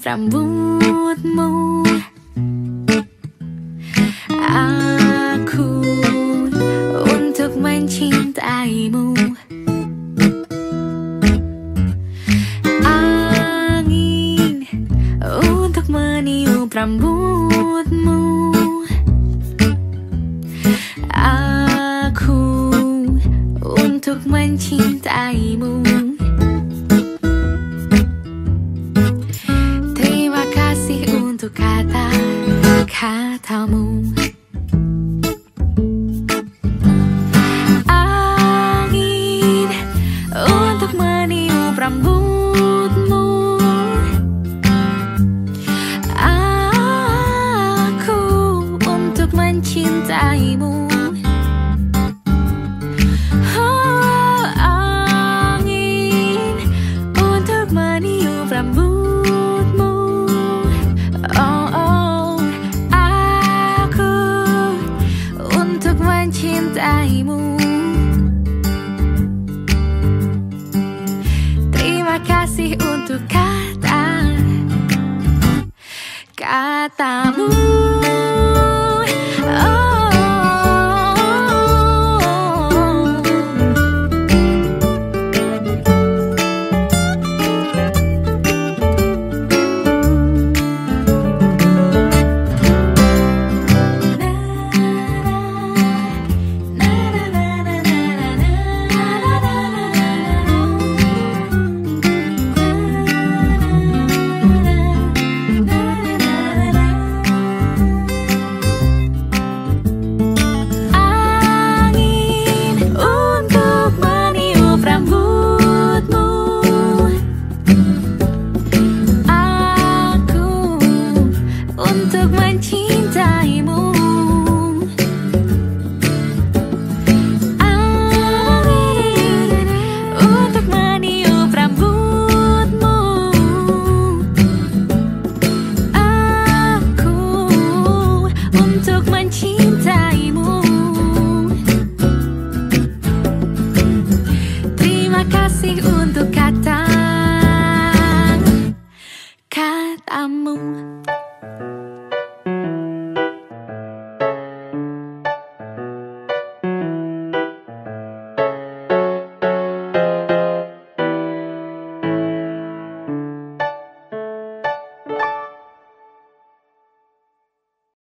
rambutmu. Aku untuk mencintaimu. Angin untuk meniup rambutmu. Aku untuk mencintaimu. Terima kasih untuk kata-katamu. Angin untuk meniup rambutmu. Aku untuk mencintaimu. Mencintaimu. Terima kasih untuk kata-katamu. Untuk mencintaimu. Angin untuk meniup rambutmu. Aku untuk mencintaimu. Terima kasih untuk